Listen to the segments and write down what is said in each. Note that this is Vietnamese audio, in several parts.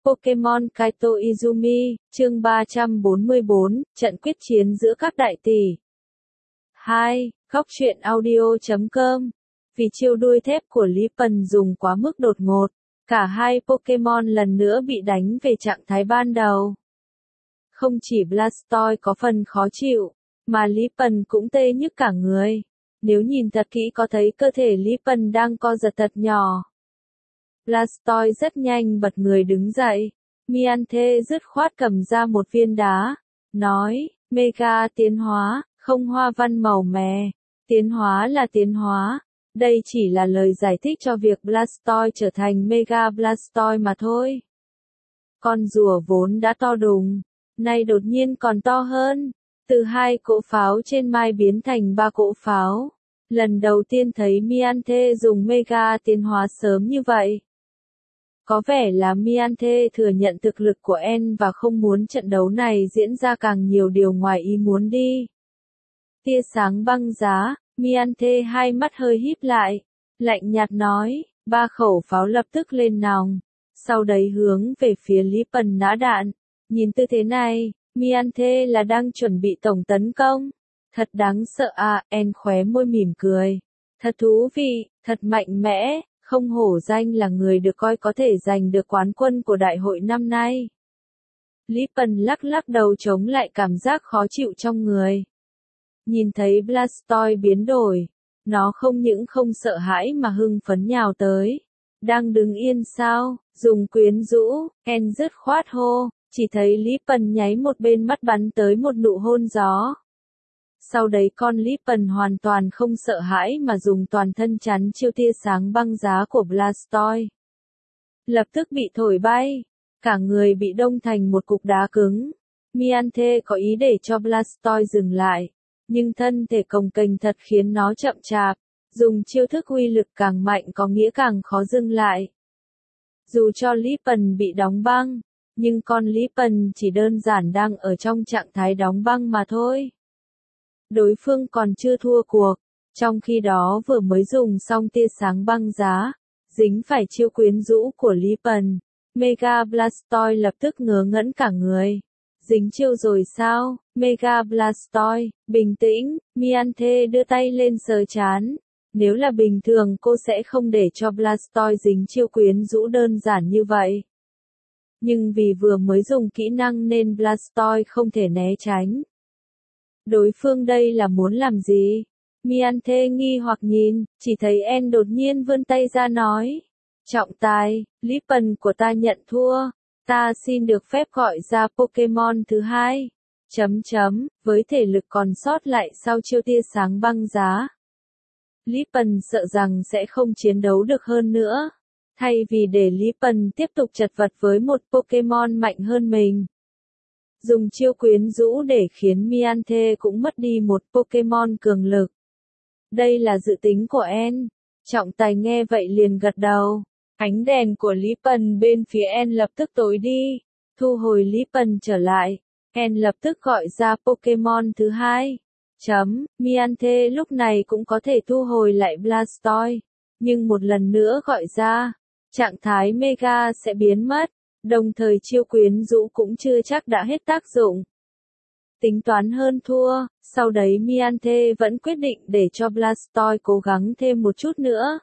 Pokemon Kaito Izumi, chương 344, trận quyết chiến giữa các đại tỷ. 2. Góc truyện audio.com. Vì chiêu đuôi thép của Lý Pần dùng quá mức đột ngột, cả hai Pokemon lần nữa bị đánh về trạng thái ban đầu. Không chỉ Blastoise có phần khó chịu, mà Lý Pần cũng tê nhức cả người. Nếu nhìn thật kỹ có thấy cơ thể Lý Pần đang co giật thật nhỏ. Blastoise rất nhanh bật người đứng dậy. Mianthe dứt khoát cầm ra một viên đá. Nói, Mega tiến hóa, không hoa văn màu mè. Tiến hóa là tiến hóa. Đây chỉ là lời giải thích cho việc Blastoise trở thành Mega Blastoise mà thôi. Con rùa vốn đã to đùng, nay đột nhiên còn to hơn. Từ 2 cỗ pháo trên mai biến thành 3 cỗ pháo. Lần đầu tiên thấy Mianthe dùng Mega tiến hóa sớm như vậy. Có vẻ là Mianthe thừa nhận thực lực của En và không muốn trận đấu này diễn ra càng nhiều điều ngoài ý muốn đi. Tia sáng băng giá, Mianthe hai mắt hơi híp lại, lạnh nhạt nói, 3 khẩu pháo lập tức lên nòng, sau đấy hướng về phía Lý Pần nã đạn. Nhìn tư thế này, Mianthe là đang chuẩn bị tổng tấn công. Thật đáng sợ à, En khóe môi mỉm cười. Thật thú vị, thật mạnh mẽ. Không hổ danh là người được coi có thể giành được quán quân của đại hội năm nay. Lý Pần lắc lắc đầu chống lại cảm giác khó chịu trong người. Nhìn thấy Blastoise biến đổi, nó không những không sợ hãi mà hưng phấn nhào tới. Đang đứng yên sao, dùng quyến rũ, En dứt khoát hô, chỉ thấy Lý Pần nháy một bên mắt bắn tới một nụ hôn gió. Sau đấy con Lý Pần hoàn toàn không sợ hãi mà dùng toàn thân chắn chiêu tia sáng băng giá của Blastoise. Lập tức bị thổi bay, cả người bị đông thành một cục đá cứng. Mianthe có ý để cho Blastoise dừng lại, nhưng thân thể cồng kềnh thật khiến nó chậm chạp, dùng chiêu thức uy lực càng mạnh có nghĩa càng khó dừng lại. Dù cho Lý Pần bị đóng băng, nhưng con Lý Pần chỉ đơn giản đang ở trong trạng thái đóng băng mà thôi. Đối phương còn chưa thua cuộc, trong khi đó vừa mới dùng xong tia sáng băng giá, dính phải chiêu quyến rũ của Lý Pần. Mega Blastoise lập tức ngớ ngẩn cả người. Dính chiêu rồi sao, Mega Blastoise, bình tĩnh, Mianthe đưa tay lên sờ trán. Nếu là bình thường cô sẽ không để cho Blastoise dính chiêu quyến rũ đơn giản như vậy. Nhưng vì vừa mới dùng kỹ năng nên Blastoise không thể né tránh. Đối phương đây là muốn làm gì? Mianthe nghi hoặc nhìn, chỉ thấy En đột nhiên vươn tay ra nói. Trọng tài, Lý Pần của ta nhận thua. Ta xin được phép gọi ra Pokemon thứ 2. Với thể lực còn sót lại sau chiêu tia sáng băng giá. Lý Pần sợ rằng sẽ không chiến đấu được hơn nữa. Thay vì để Lý Pần tiếp tục chật vật với một Pokemon mạnh hơn mình. Dùng chiêu quyến rũ để khiến Mianthe cũng mất đi một Pokemon cường lực. Đây là dự tính của En. Trọng tài nghe vậy liền gật đầu. Ánh đèn của Lý Pần bên phía En lập tức tối đi. Thu hồi Lý Pần trở lại. En lập tức gọi ra Pokemon thứ 2. Mianthe lúc này cũng có thể thu hồi lại Blastoise. Nhưng một lần nữa gọi ra, trạng thái Mega sẽ biến mất. Đồng thời chiêu quyến rũ cũng chưa chắc đã hết tác dụng. Tính toán hơn thua, sau đấy Mianthe vẫn quyết định để cho Blastoise cố gắng thêm một chút nữa.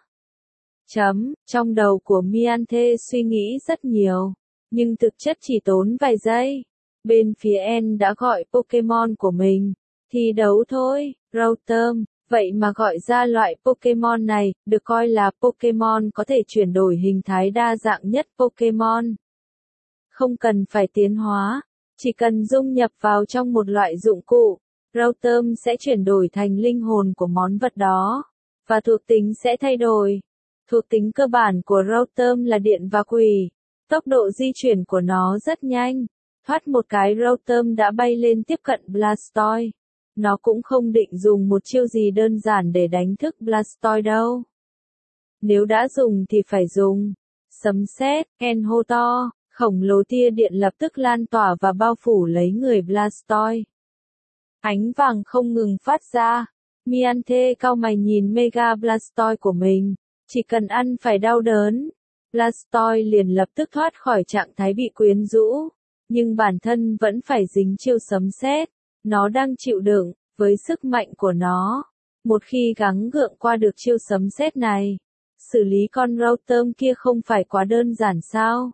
Trong đầu của Mianthe suy nghĩ rất nhiều, nhưng thực chất chỉ tốn vài giây. Bên phía En đã gọi Pokemon của mình, thì đấu thôi, Rotom. Vậy mà gọi ra loại Pokemon này, được coi là Pokemon có thể chuyển đổi hình thái đa dạng nhất Pokemon. Không cần phải tiến hóa, chỉ cần dung nhập vào trong một loại dụng cụ, Rotom sẽ chuyển đổi thành linh hồn của món vật đó, và thuộc tính sẽ thay đổi. Thuộc tính cơ bản của Rotom là điện và quỷ, tốc độ di chuyển của nó rất nhanh, thoát một cái Rotom đã bay lên tiếp cận Blastoise. Nó cũng không định dùng một chiêu gì đơn giản để đánh thức Blastoise đâu. Nếu đã dùng thì phải dùng. Sấm sét, En hô to. Khổng lồ tia điện lập tức lan tỏa và bao phủ lấy người Blastoise. Ánh vàng không ngừng phát ra. Mianthe cau mày nhìn Mega Blastoise của mình. Chỉ cần ăn phải đau đớn. Blastoise liền lập tức thoát khỏi trạng thái bị quyến rũ, nhưng bản thân vẫn phải dính chiêu sấm sét. Nó đang chịu đựng, với sức mạnh của nó. Một khi gắng gượng qua được chiêu sấm sét này, xử lý con Rotom kia không phải quá đơn giản sao?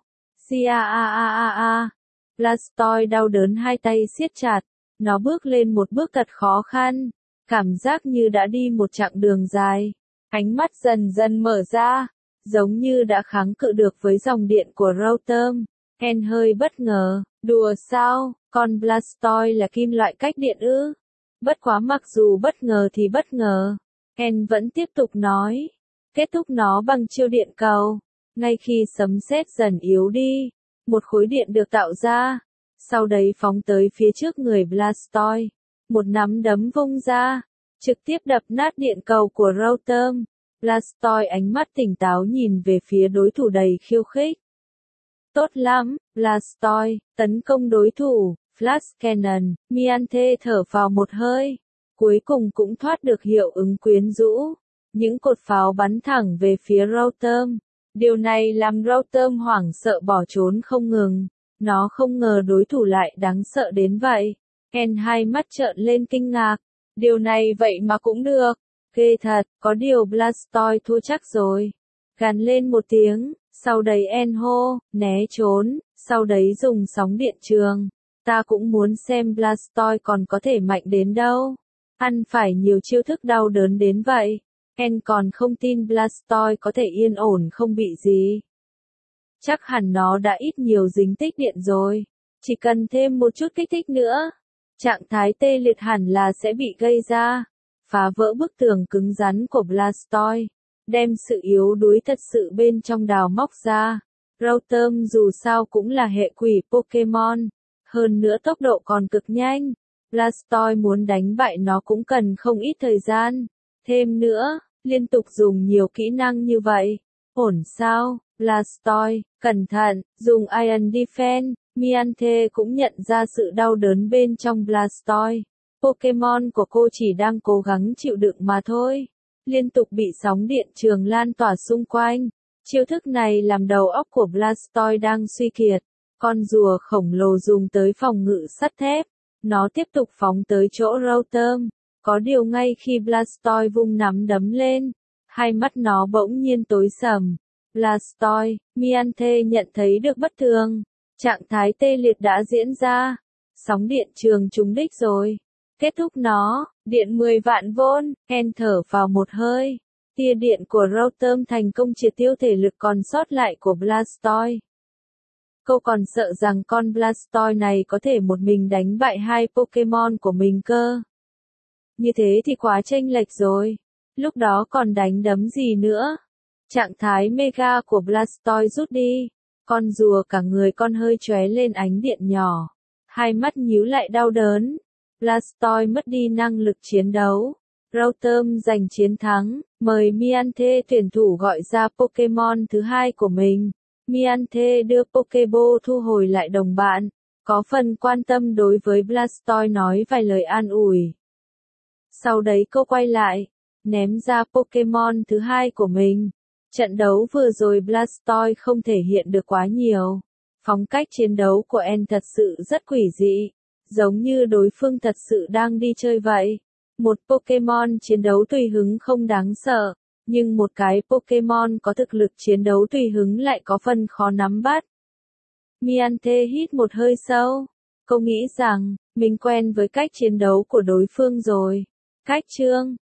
Blastoise đau đớn hai tay siết chặt, nó bước lên một bước thật khó khăn, cảm giác như đã đi một chặng đường dài. Ánh mắt dần dần mở ra, giống như đã kháng cự được với dòng điện của Rotom. Ken hơi bất ngờ, đùa sao, con Blastoise là kim loại cách điện ư? Bất quá mặc dù bất ngờ thì bất ngờ, Ken vẫn tiếp tục nói, kết thúc nó bằng chiêu điện cầu. Ngay khi sấm sét dần yếu đi, một khối điện được tạo ra, sau đấy phóng tới phía trước người Blastoise. Một nắm đấm vung ra, trực tiếp đập nát điện cầu của Rotom. Blastoise ánh mắt tỉnh táo nhìn về phía đối thủ đầy khiêu khích. Tốt lắm, Blastoise, tấn công đối thủ. Flash Cannon, Mianthe thở vào một hơi, cuối cùng cũng thoát được hiệu ứng quyến rũ. Những cột pháo bắn thẳng về phía Rotom. Điều này làm Rotom hoảng sợ bỏ trốn không ngừng. Nó không ngờ đối thủ lại đáng sợ đến vậy. Ken hai mắt trợn lên kinh ngạc. Điều này vậy mà cũng được. Ghê thật, có điều Blastoise thua chắc rồi. Gằn lên một tiếng, sau đấy En hô, né trốn, sau đấy dùng sóng điện trường. Ta cũng muốn xem Blastoise còn có thể mạnh đến đâu. Ăn phải nhiều chiêu thức đau đớn đến vậy. Ken còn không tin Blastoise có thể yên ổn không bị gì. Chắc hẳn nó đã ít nhiều dính tích điện rồi. Chỉ cần thêm một chút kích thích nữa, trạng thái tê liệt hẳn là sẽ bị gây ra. Phá vỡ bức tường cứng rắn của Blastoise, đem sự yếu đuối thật sự bên trong đào móc ra. Rotom dù sao cũng là hệ quỷ Pokemon, hơn nữa tốc độ còn cực nhanh. Blastoise muốn đánh bại nó cũng cần không ít thời gian. Thêm nữa, liên tục dùng nhiều kỹ năng như vậy. Ổn sao, Blastoise, cẩn thận, dùng Iron Defense. Mianthe cũng nhận ra sự đau đớn bên trong Blastoise. Pokemon của cô chỉ đang cố gắng chịu đựng mà thôi. Liên tục bị sóng điện trường lan tỏa xung quanh. Chiêu thức này làm đầu óc của Blastoise đang suy kiệt. Con rùa khổng lồ dùng tới phòng ngự sắt thép. Nó tiếp tục phóng tới chỗ Rotom. Có điều ngay khi Blastoise vung nắm đấm lên, hai mắt nó bỗng nhiên tối sầm. Blastoise, Mianthe nhận thấy được bất thường. Trạng thái tê liệt đã diễn ra. Sóng điện trường trúng đích rồi. Kết thúc nó, điện 10 vạn vôn, Ken thở vào một hơi. Tia điện của Rotom thành công triệt tiêu thể lực còn sót lại của Blastoise. Cô còn sợ rằng con Blastoise này có thể một mình đánh bại hai Pokemon của mình cơ. Như thế thì quá chênh lệch rồi. Lúc đó còn đánh đấm gì nữa. Trạng thái Mega của Blastoise rút đi. Con rùa cả người con hơi chóe lên ánh điện nhỏ. Hai mắt nhíu lại đau đớn. Blastoise mất đi năng lực chiến đấu. Rotom giành chiến thắng. Mời Mianthe tuyển thủ gọi ra Pokemon thứ hai của mình. Mianthe đưa Pokeball thu hồi lại đồng bạn. Có phần quan tâm đối với Blastoise nói vài lời an ủi. Sau đấy cô quay lại, ném ra Pokemon thứ hai của mình. Trận đấu vừa rồi Blastoise không thể hiện được quá nhiều. Phong cách chiến đấu của En thật sự rất quỷ dị, giống như đối phương thật sự đang đi chơi vậy. Một Pokemon chiến đấu tùy hứng không đáng sợ, nhưng một cái Pokemon có thực lực chiến đấu tùy hứng lại có phần khó nắm bắt. Mianthe hít một hơi sâu. Cô nghĩ rằng, mình quen với cách chiến đấu của đối phương rồi. Cách chương